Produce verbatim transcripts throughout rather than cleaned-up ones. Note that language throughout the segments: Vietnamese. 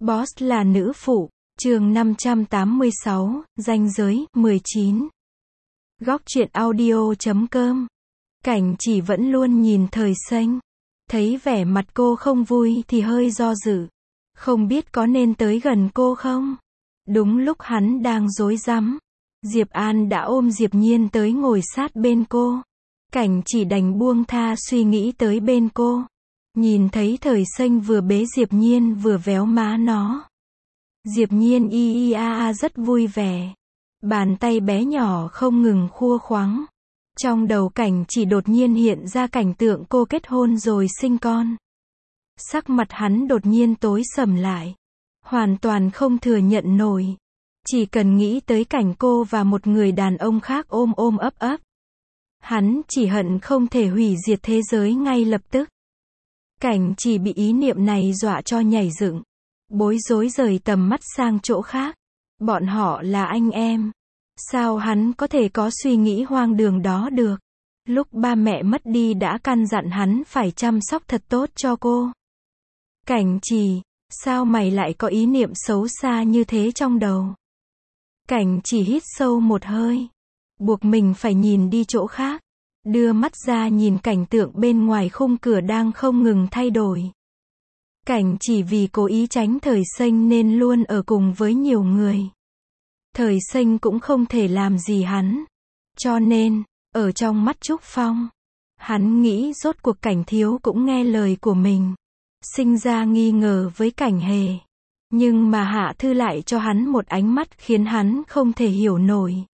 Boss là nữ phụ, chương năm trăm tám mươi sáu, ranh giới, mười chín. Góc truyện audio chấm com. Cảnh chỉ vẫn luôn nhìn Thời Xanh. Thấy vẻ mặt cô không vui thì hơi do dự. Không biết có nên tới gần cô không? Đúng lúc hắn đang rối rắm, Diệp An đã ôm Diệp Nhiên tới ngồi sát bên cô. Cảnh chỉ đành buông tha suy nghĩ tới bên cô. Nhìn thấy Thời Xanh vừa bế Diệp Nhiên vừa véo má nó. Diệp Nhiên y y a a rất vui vẻ. Bàn tay bé nhỏ không ngừng khua khoắng. Trong đầu Cảnh chỉ đột nhiên hiện ra cảnh tượng cô kết hôn rồi sinh con. Sắc mặt hắn đột nhiên tối sầm lại. Hoàn toàn không thừa nhận nổi. Chỉ cần nghĩ tới cảnh cô và một người đàn ông khác ôm ôm ấp ấp. Hắn chỉ hận không thể hủy diệt thế giới ngay lập tức. Cảnh chỉ bị ý niệm này dọa cho nhảy dựng. Bối rối rời tầm mắt sang chỗ khác. Bọn họ là anh em. Sao hắn có thể có suy nghĩ hoang đường đó được? Lúc ba mẹ mất đi đã căn dặn hắn phải chăm sóc thật tốt cho cô. Cảnh chỉ, sao mày lại có ý niệm xấu xa như thế trong đầu? Cảnh chỉ hít sâu một hơi. Buộc mình phải nhìn đi chỗ khác. Đưa mắt ra nhìn cảnh tượng bên ngoài khung cửa đang không ngừng thay đổi. Cảnh chỉ vì cố ý tránh Thời Xanh nên luôn ở cùng với nhiều người. Thời Xanh cũng không thể làm gì hắn. Cho nên, ở trong mắt Trúc Phong, hắn nghĩ rốt cuộc Cảnh thiếu cũng nghe lời của mình. Sinh ra nghi ngờ với Cảnh Hề. Nhưng mà Hạ Thư lại cho hắn một ánh mắt khiến hắn không thể hiểu nổi.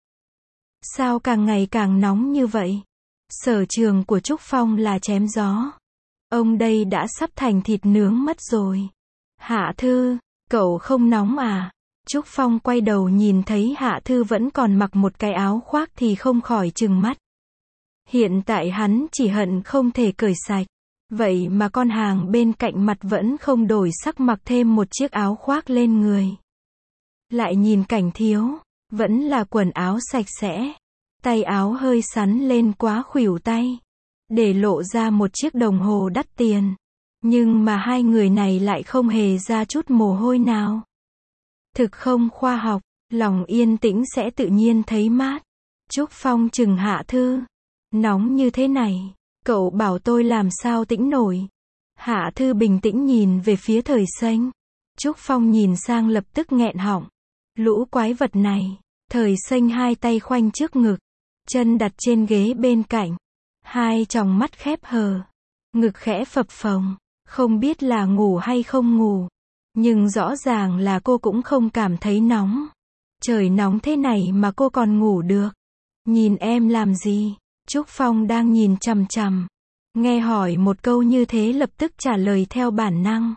Sao càng ngày càng nóng như vậy? Sở trường của Trúc Phong là chém gió. Ông đây đã sắp thành thịt nướng mất rồi. Hạ Thư, cậu không nóng à? Trúc Phong quay đầu nhìn thấy Hạ Thư vẫn còn mặc một cái áo khoác thì không khỏi trừng mắt. Hiện tại hắn chỉ hận không thể cởi sạch. Vậy mà con hàng bên cạnh mặt vẫn không đổi sắc mặc thêm một chiếc áo khoác lên người. Lại nhìn Cảnh thiếu, vẫn là quần áo sạch sẽ. Tay áo hơi sắn lên quá khuỷu tay. Để lộ ra một chiếc đồng hồ đắt tiền. Nhưng mà hai người này lại không hề ra chút mồ hôi nào. Thực không khoa học, lòng yên tĩnh sẽ tự nhiên thấy mát. Trúc Phong chừng Hạ Thư. Nóng như thế này, cậu bảo tôi làm sao tĩnh nổi. Hạ Thư bình tĩnh nhìn về phía Thời Xanh. Trúc Phong nhìn sang lập tức nghẹn họng. Lũ quái vật này. Thời Xanh hai tay khoanh trước ngực. Chân đặt trên ghế bên cạnh. Hai tròng mắt khép hờ. Ngực khẽ phập phồng. Không biết là ngủ hay không ngủ. Nhưng rõ ràng là cô cũng không cảm thấy nóng. Trời nóng thế này mà cô còn ngủ được. Nhìn em làm gì? Trúc Phong đang nhìn chằm chằm. Nghe hỏi một câu như thế lập tức trả lời theo bản năng.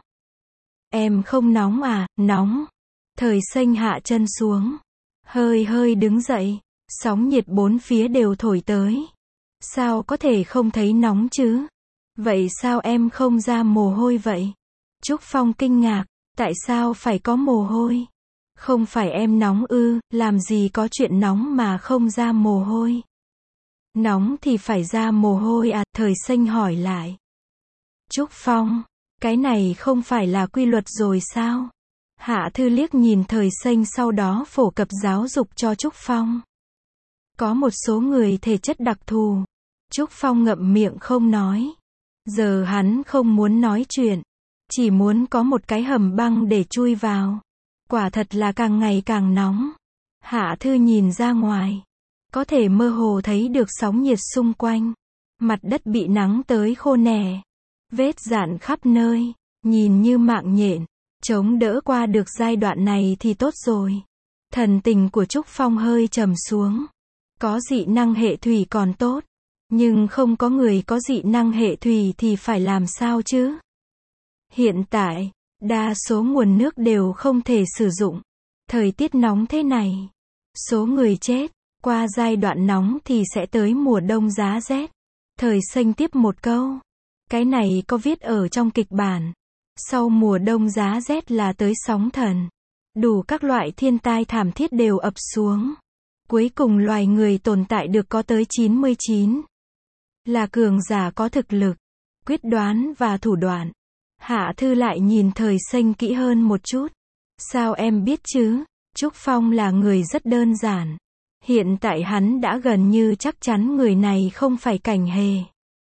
Em không nóng à? Nóng. Thời Xanh hạ chân xuống. Hơi hơi đứng dậy. Sóng nhiệt bốn phía đều thổi tới. Sao có thể không thấy nóng chứ? Vậy sao em không ra mồ hôi vậy? Trúc Phong kinh ngạc. Tại sao phải có mồ hôi? Không phải em nóng ư, làm gì có chuyện nóng mà không ra mồ hôi? Nóng thì phải ra mồ hôi à? Thời Xanh hỏi lại. Trúc Phong, cái này không phải là quy luật rồi sao? Hạ Thư liếc nhìn Thời Xanh sau đó phổ cập giáo dục cho Trúc Phong. Có một số người thể chất đặc thù. Trúc Phong ngậm miệng không nói. Giờ hắn không muốn nói chuyện. Chỉ muốn có một cái hầm băng để chui vào. Quả thật là càng ngày càng nóng. Hạ Thư nhìn ra ngoài. Có thể mơ hồ thấy được sóng nhiệt xung quanh. Mặt đất bị nắng tới khô nẻ. Vết rạn khắp nơi. Nhìn như mạng nhện. Chống đỡ qua được giai đoạn này thì tốt rồi. Thần tình của Trúc Phong hơi trầm xuống. Có dị năng hệ thủy còn tốt. Nhưng không có người có dị năng hệ thủy thì phải làm sao chứ? Hiện tại, đa số nguồn nước đều không thể sử dụng. Thời tiết nóng thế này. Số người chết. Qua giai đoạn nóng thì sẽ tới mùa đông giá rét. Thời Xanh tiếp một câu. Cái này có viết ở trong kịch bản. Sau mùa đông giá rét là tới sóng thần. Đủ các loại thiên tai thảm thiết đều ập xuống. Cuối cùng loài người tồn tại được có tới chín mươi chín. Là cường giả có thực lực, quyết đoán và thủ đoạn. Hạ Thư lại nhìn Thời Xanh kỹ hơn một chút. Sao em biết chứ? Trúc Phong là người rất đơn giản. Hiện tại hắn đã gần như chắc chắn người này không phải Cảnh Hề.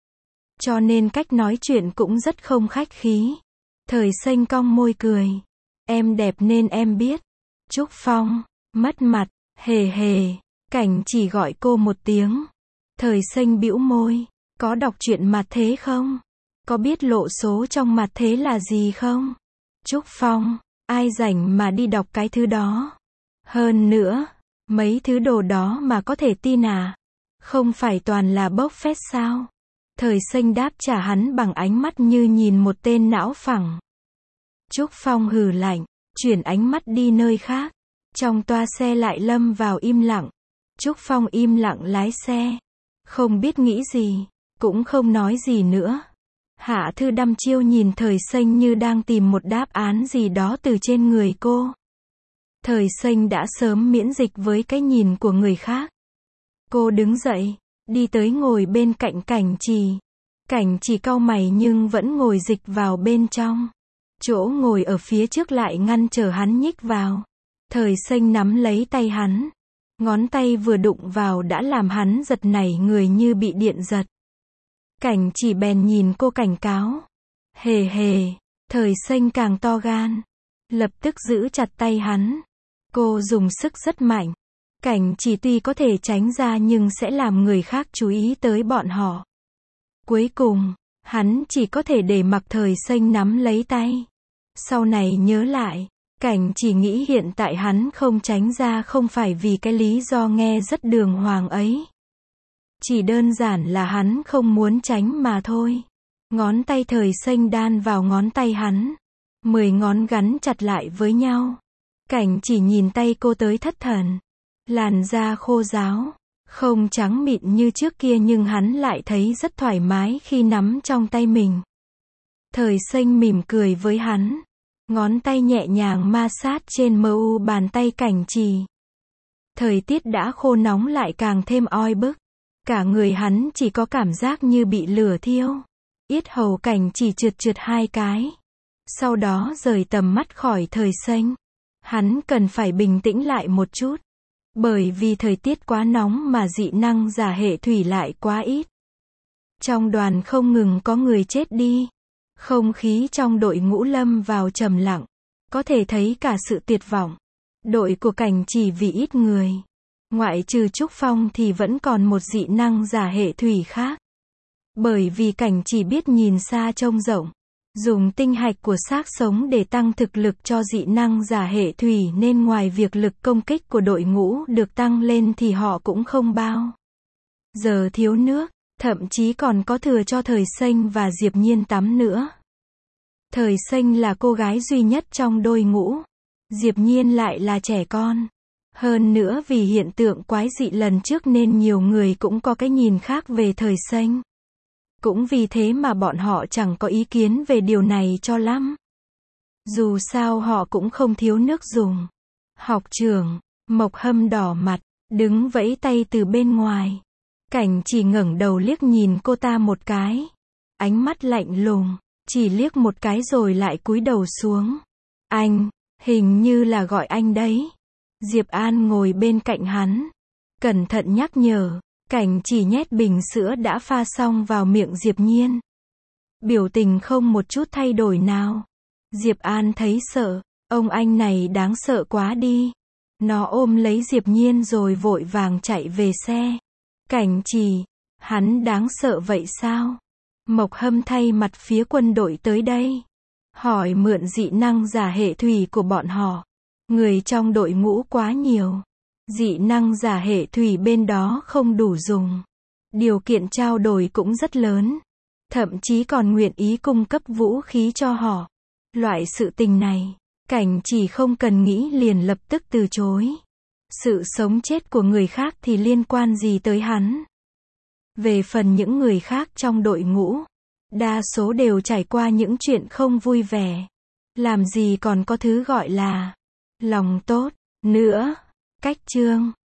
Cho nên cách nói chuyện cũng rất không khách khí. Thời Xanh cong môi cười. Em đẹp nên em biết. Trúc Phong, mất mặt, Hề Hề. Cảnh chỉ gọi cô một tiếng. Thời Xanh bĩu môi. Có đọc truyện mặt thế không? Có biết lộ số trong mặt thế là gì không? Trúc Phong, ai rảnh mà đi đọc cái thứ đó. Hơn nữa, mấy thứ đồ đó mà có thể tin à? Không phải toàn là bốc phét sao? Thời Xanh đáp trả hắn bằng ánh mắt như nhìn một tên não phẳng. Trúc Phong hừ lạnh, chuyển ánh mắt đi nơi khác. Trong toa xe lại lâm vào im lặng. Trúc Phong im lặng lái xe. Không biết nghĩ gì, cũng không nói gì nữa. Hạ Thư đăm chiêu nhìn Thời Xanh như đang tìm một đáp án gì đó từ trên người cô. Thời Xanh đã sớm miễn dịch với cái nhìn của người khác. Cô đứng dậy, đi tới ngồi bên cạnh Cảnh Trì. Cảnh Trì cau mày nhưng vẫn ngồi dịch vào bên trong. Chỗ ngồi ở phía trước lại ngăn trở hắn nhích vào. Thời Xanh nắm lấy tay hắn. Ngón tay vừa đụng vào đã làm hắn giật nảy người như bị điện giật. Cảnh Chỉ bèn nhìn cô cảnh cáo. Hề Hề. Thời Xanh càng to gan. Lập tức giữ chặt tay hắn. Cô dùng sức rất mạnh. Cảnh Chỉ tuy có thể tránh ra nhưng sẽ làm người khác chú ý tới bọn họ. Cuối cùng, hắn chỉ có thể để mặc Thời Xanh nắm lấy tay. Sau này nhớ lại, Cảnh Chỉ nghĩ hiện tại hắn không tránh ra không phải vì cái lý do nghe rất đường hoàng ấy. Chỉ đơn giản là hắn không muốn tránh mà thôi. Ngón tay Thời Xanh đan vào ngón tay hắn. Mười ngón gắn chặt lại với nhau. Cảnh Chỉ nhìn tay cô tới thất thần. Làn da khô ráo, không trắng mịn như trước kia nhưng hắn lại thấy rất thoải mái khi nắm trong tay mình. Thời Xanh mỉm cười với hắn. Ngón tay nhẹ nhàng ma sát trên mờ u bàn tay Cảnh Trì. Thời tiết đã khô nóng lại càng thêm oi bức. Cả người hắn chỉ có cảm giác như bị lửa thiêu. Yết hầu Cảnh Chỉ trượt trượt hai cái. Sau đó rời tầm mắt khỏi Thời Xanh. Hắn cần phải bình tĩnh lại một chút. Bởi vì thời tiết quá nóng mà dị năng giả hệ thủy lại quá ít. Trong đoàn không ngừng có người chết đi. Không khí trong đội ngũ lâm vào trầm lặng. Có thể thấy cả sự tuyệt vọng. Đội của Cảnh Chỉ vì ít người. Ngoại trừ Trúc Phong thì vẫn còn một dị năng giả hệ thủy khác. Bởi vì Cảnh Chỉ biết nhìn xa trông rộng. Dùng tinh hạch của xác sống để tăng thực lực cho dị năng giả hệ thủy nên ngoài việc lực công kích của đội ngũ được tăng lên thì họ cũng không bao giờ thiếu nước, thậm chí còn có thừa cho Thời Xanh và Diệp Nhiên tắm nữa. Thời Xanh là cô gái duy nhất trong đội ngũ. Diệp Nhiên lại là trẻ con. Hơn nữa vì hiện tượng quái dị lần trước nên nhiều người cũng có cái nhìn khác về Thời Xanh. Cũng vì thế mà bọn họ chẳng có ý kiến về điều này cho lắm. Dù sao họ cũng không thiếu nước dùng. Học trưởng, Mộc Hâm đỏ mặt, đứng vẫy tay từ bên ngoài. Cảnh Chỉ ngẩng đầu liếc nhìn cô ta một cái. Ánh mắt lạnh lùng, chỉ liếc một cái rồi lại cúi đầu xuống. Anh, hình như là gọi anh đấy. Diệp An ngồi bên cạnh hắn. Cẩn thận nhắc nhở. Cảnh Chỉ nhét bình sữa đã pha xong vào miệng Diệp Nhiên. Biểu tình không một chút thay đổi nào. Diệp An thấy sợ. Ông anh này đáng sợ quá đi. Nó ôm lấy Diệp Nhiên rồi vội vàng chạy về xe. Cảnh Chỉ, hắn đáng sợ vậy sao? Mộc Hâm thay mặt phía quân đội tới đây. Hỏi mượn dị năng giả hệ thủy của bọn họ. Người trong đội ngũ quá nhiều. Dị năng giả hệ thủy bên đó không đủ dùng. Điều kiện trao đổi cũng rất lớn. Thậm chí còn nguyện ý cung cấp vũ khí cho họ. Loại sự tình này, Cảnh Chỉ không cần nghĩ liền lập tức từ chối. Sự sống chết của người khác thì liên quan gì tới hắn. Về phần những người khác trong đội ngũ, đa số đều trải qua những chuyện không vui vẻ. Làm gì còn có thứ gọi là lòng tốt nữa. Cách chương